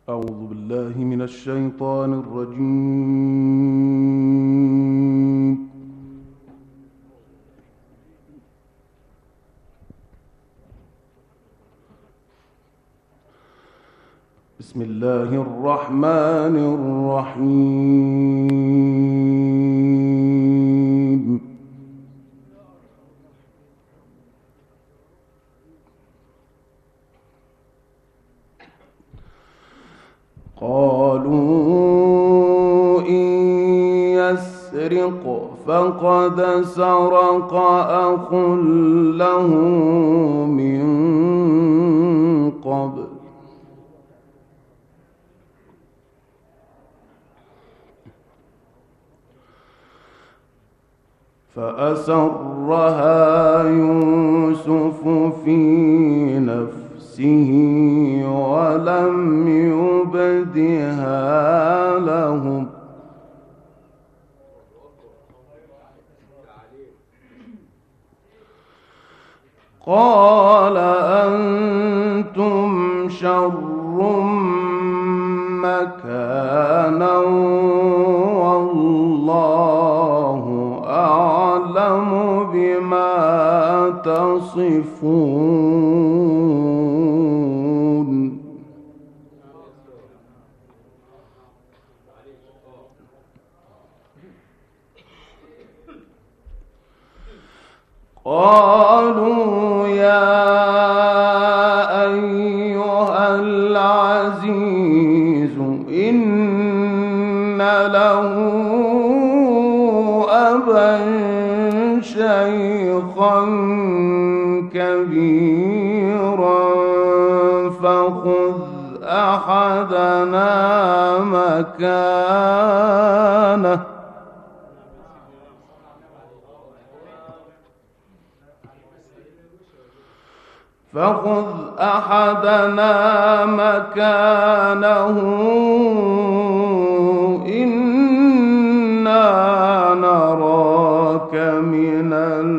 أعوذ بالله من الشيطان الرجيم. بسم الله الرحمن الرحيم. قالوا إن يسرق فقد سرق أخ له من قبل فأسرها يوسف في نفسه ولم يبدها لهم قال أنتم شر مكانا والله أعلم بما تصفون. قالوا يا أيها العزيز إن له أبا شيخا كبيرا فخذ أحدنا مكانه إنا نراك من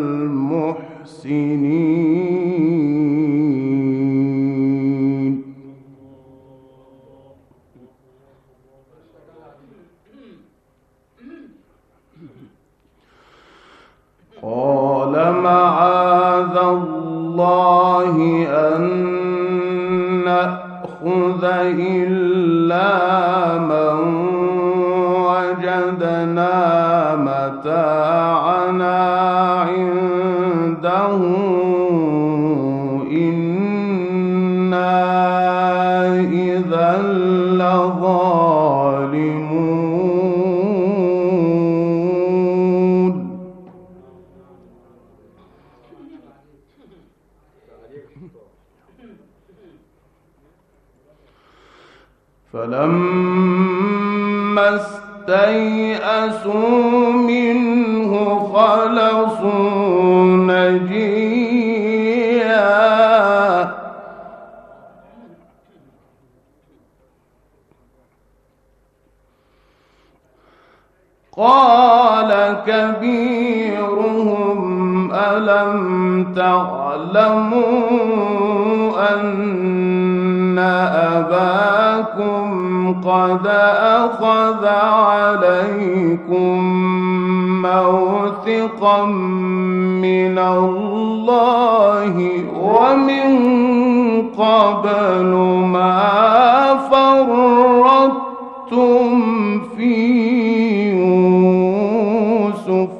المحسنين. قال معاذ الله أن نأخذ إلا من وجدنا متاعنا عنده إنا إذا لظالمون. فلما استيئسوا منه خلصوا نجيا قال كبيرهم ألم تعلموا أن أباكم قد أخذ عليكم موثقا من الله ومن قبل ما فرطتم في يوسف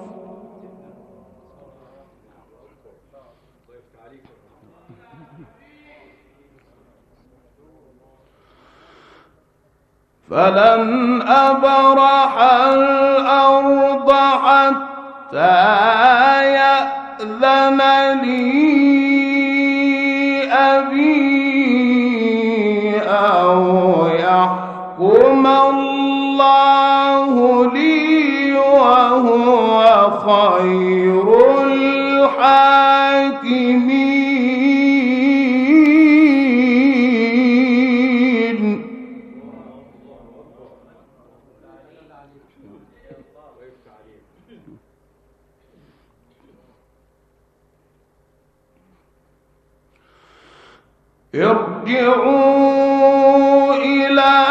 فلن أبرح الأرض حتى يأذن لي أبي أو يحكم الله لي وهو خير الحاكمين. ارجعوا إلى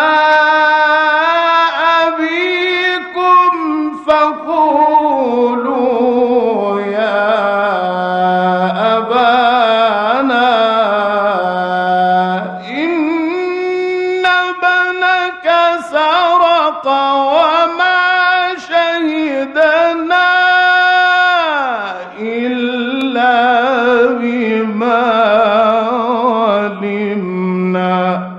وما شهدنا إلا بما علمنا.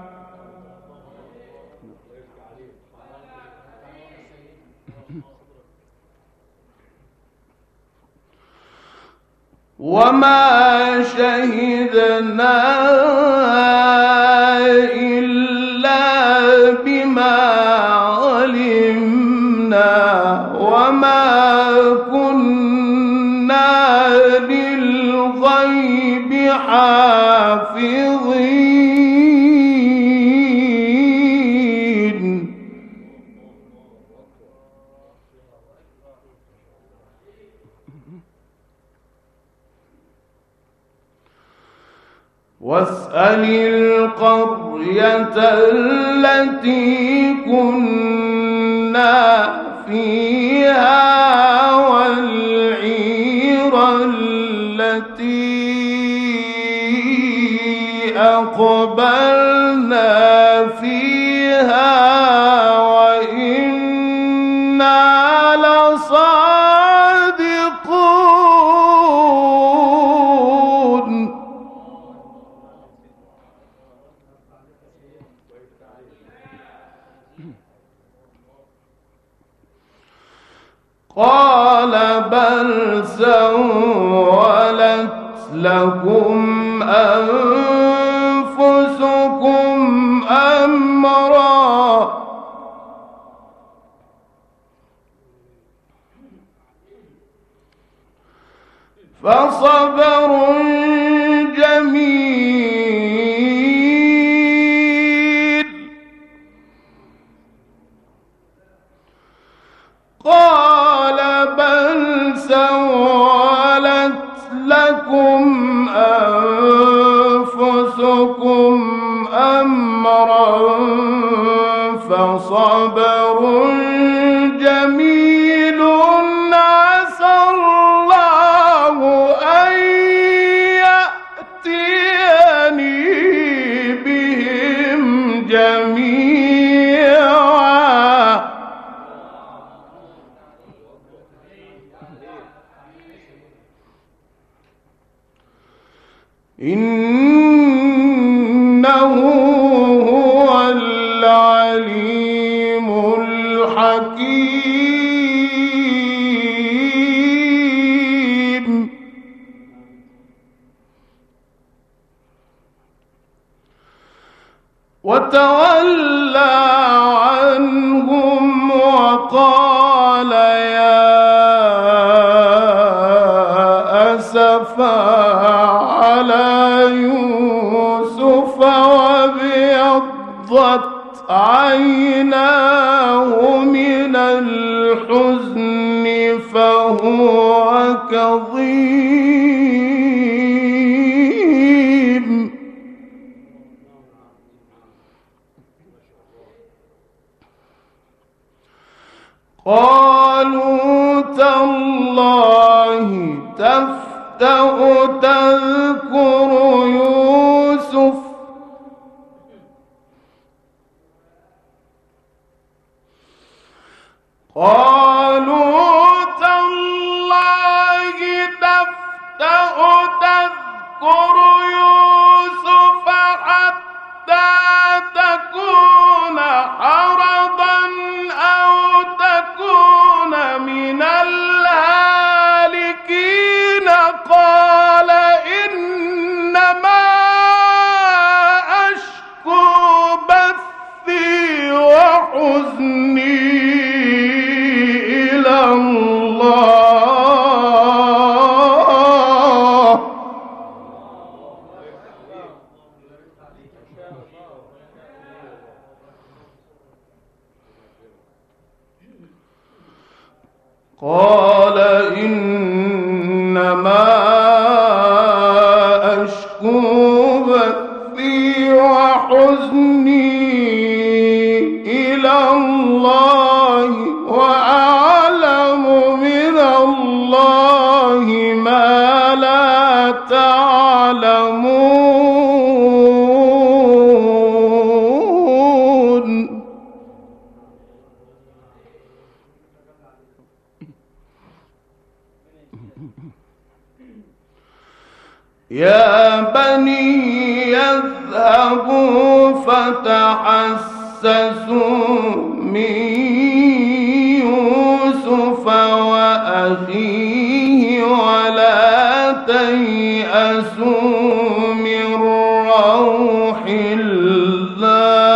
وما شهدنا إلا بما علمنا وما كنا للغيب حافظين. واسأل القرية التي كنا فيها والعير التي أقبلنا فيها وإنا لصادقون. قال بل سولت لكم أنفسكم أمرا فصبر جميل. قال بل سولت لكم أنفسكم أمرا فصبر جميل عسى الله أن يأتيني بهم جميعا إنه هو العليم الحكيم. وتولى عنهم وقال يا أسفا على يوسف وابيضت عيناه من الحزن فهو كظيم. قالوا تالله تفتأ تذكر يوسف قالوا تالله تفتأ تذكر يوسف حتى تكون حرضا أو تكون من الهالكين. قال إنما أشكو بثي وحزني إلى الله. قال إنما أشكو بثي وحزني إلى الله وأعلم من الله ما لا تعلمون. يا بني اذهبوا فتحسسوا من يوسف وأخيه ولا تيأسوا من روح الله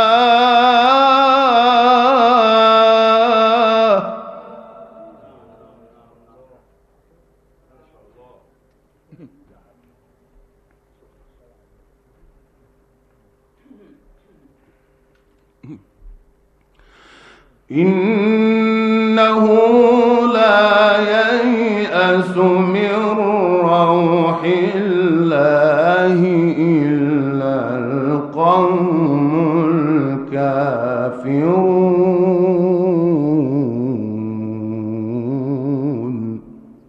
إنه لا ييأس من روح الله إلا القوم الكافرون.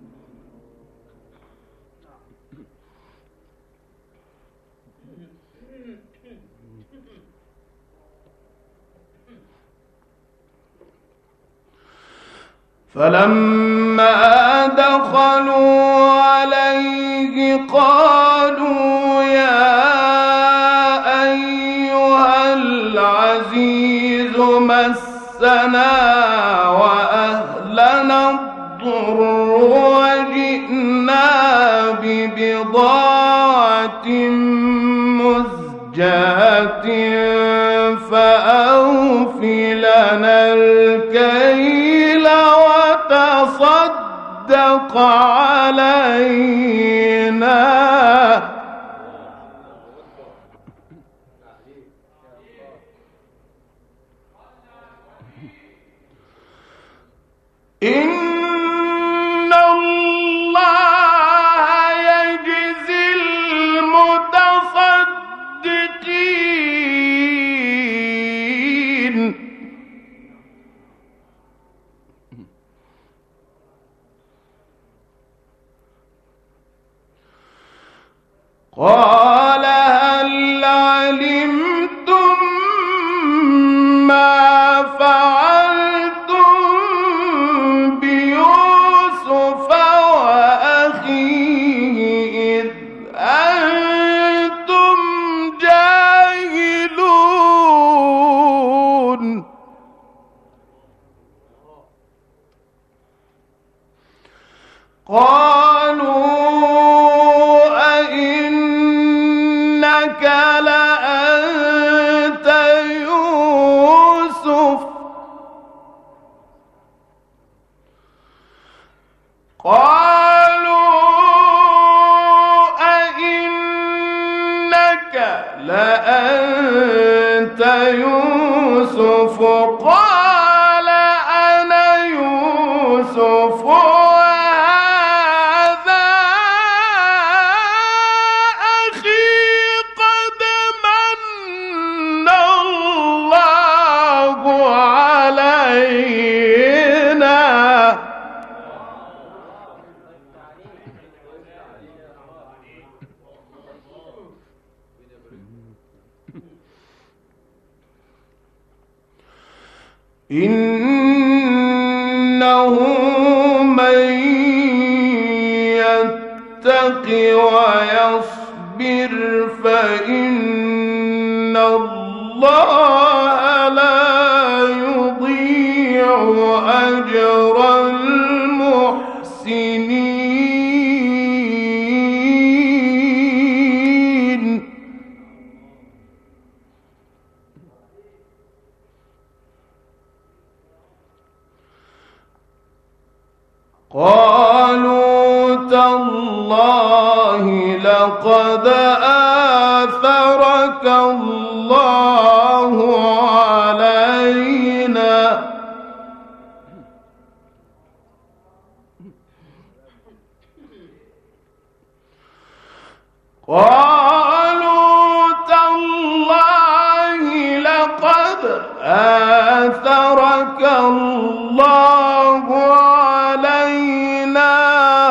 فلما دخلوا عليه قالوا يا أيها العزيز مسنا وأهلنا الضر وجئنا ببضاعة مزجاة فأوف لنا الكيل وتصدق علينا إن الله يجزي المتصدقين. قال هل علمتم ما فعلتم بيوسف وأخيه إذ أنتم جاهلون. قالوا أئنك لأنت يوسف قالوا أئنك لأنت يوسف قال أنا يوسف وهذا أخي قد من الله علينا إنه من يتق ويصبر فإن الله لا يضيع أجر المحسنين. قالوا تالله لقد آثرك الله علينا قالوا تالله لقد آثرك الله علينا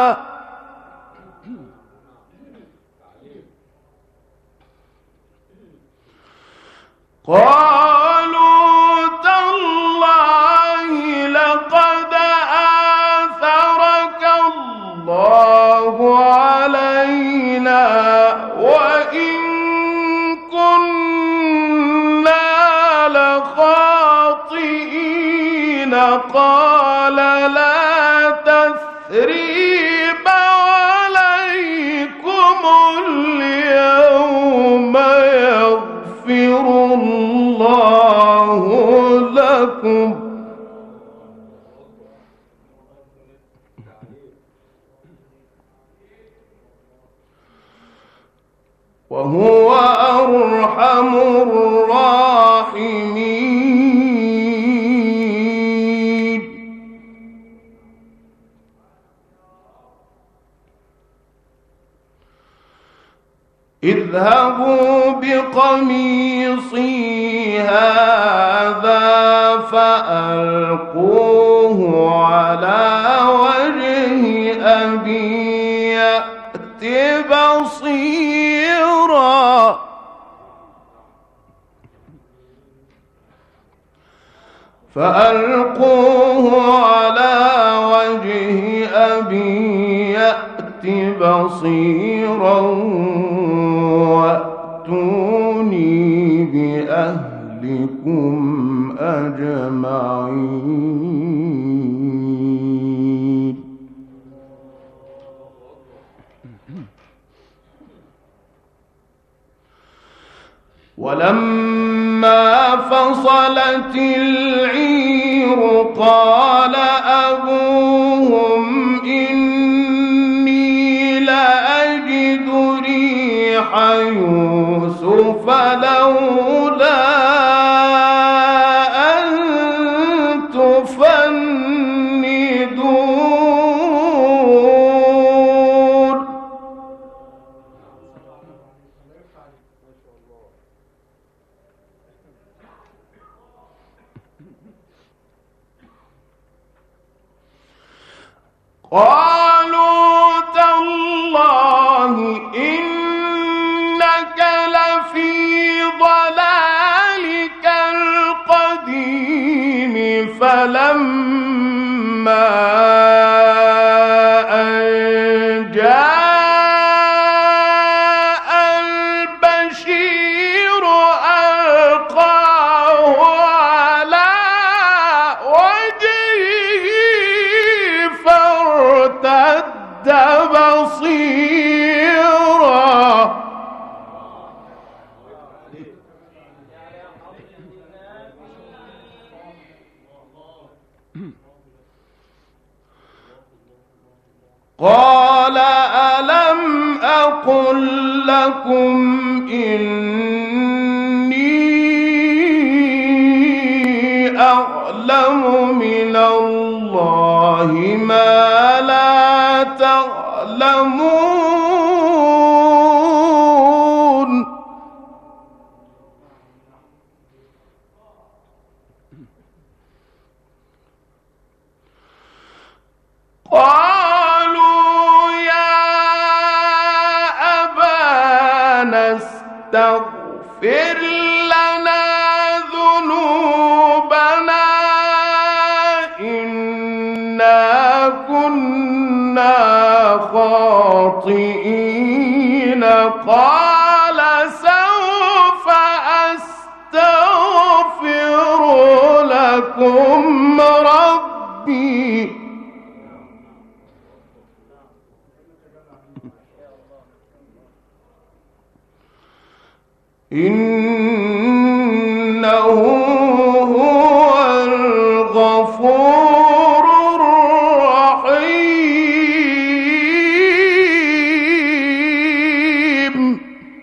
قالوا تالله لقد آثرك الله علينا قال لا تثريب عليكم اليوم يغفر الله لكم وهو أرحم الراحمين. اذهبوا بقميصي هذا فألقوه على وجه أبي يأت بصيرا فألقوه على وجه أبي يأت بصيرا وأتوني بأهلكم أجمعين. ولما فصلت العير قال أبوهم إني لأجد ريح يوسف لولا أن تفندون. قالوا تالله إنك لفي ضلالك القديم. فلما أن جاء البشير ألقاه على وجهه فارتد بصيرا قال ألم أقل لكم إني أعلم من الله ما لا تعلمون. قالوا يا أبانا استغفر لنا ذنوبنا إنا كنا خاطئين. قال سوف أستغفر لكم ربي إنه هو الغفور الرحيم.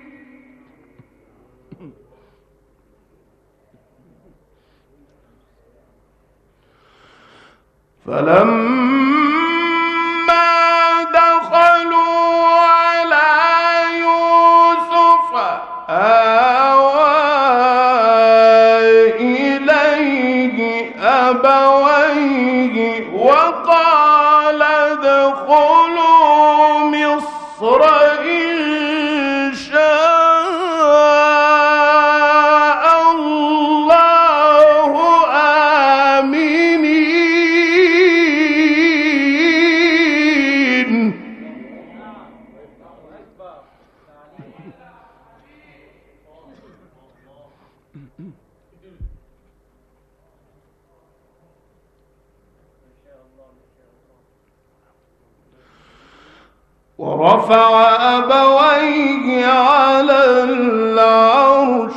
فلما دخلوا على يوسف آوى إليه أبويه وقال ادخلوا مصر إن شاء الله آمنين. ورفع أبويه على العرش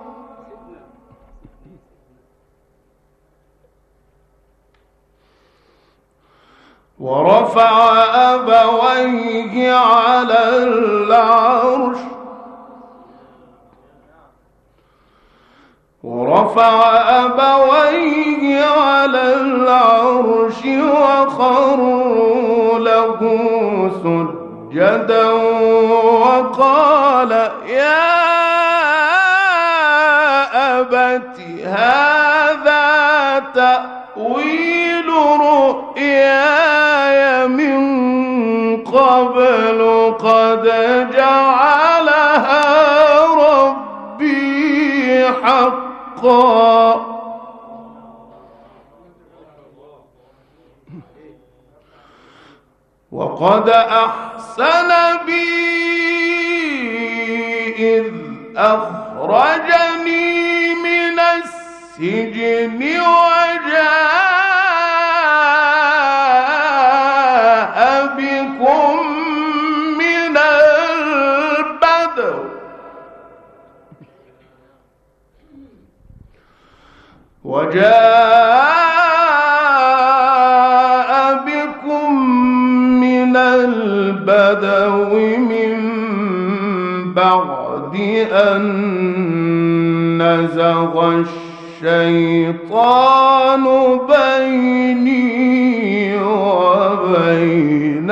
وخروا له سجدا وقال يا أبت هذا تأويل رؤياي من قبل قد جعلها ربي حقا وقد أحسن بي إذ أخرجني من السجن وجاء بكم من البدو من بعد أن نزغ الشيطان بيني وبين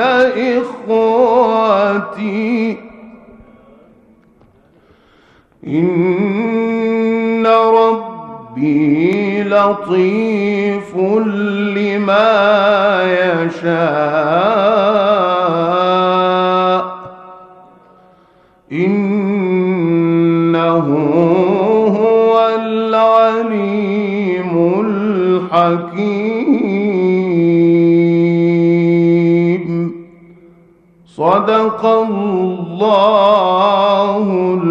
إخوتي إن ربي لطيف لما يشاء إنه هو العليم الحكيم صدق الله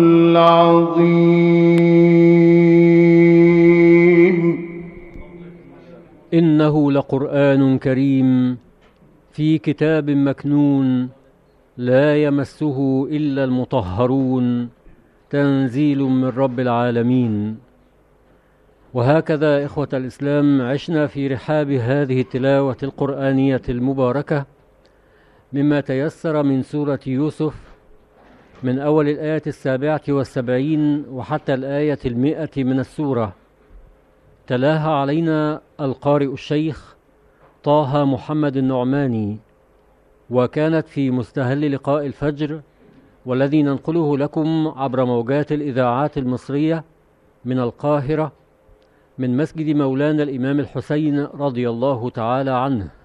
العظيم. إنه لقرآن كريم في كتاب مكنون لا يمسه إلا المطهرون تنزيل من رب العالمين. وهكذا إخوة الإسلام عشنا في رحاب هذه التلاوة القرآنية المباركة مما تيسر من سورة يوسف من أول الآية 77 وحتى الآية 100 من السورة. تلاها علينا القارئ الشيخ طه محمد النعماني، وكانت في مستهل لقاء الفجر والذي ننقله لكم عبر موجات الإذاعات المصرية من القاهرة من مسجد مولانا الإمام الحسين رضي الله تعالى عنه.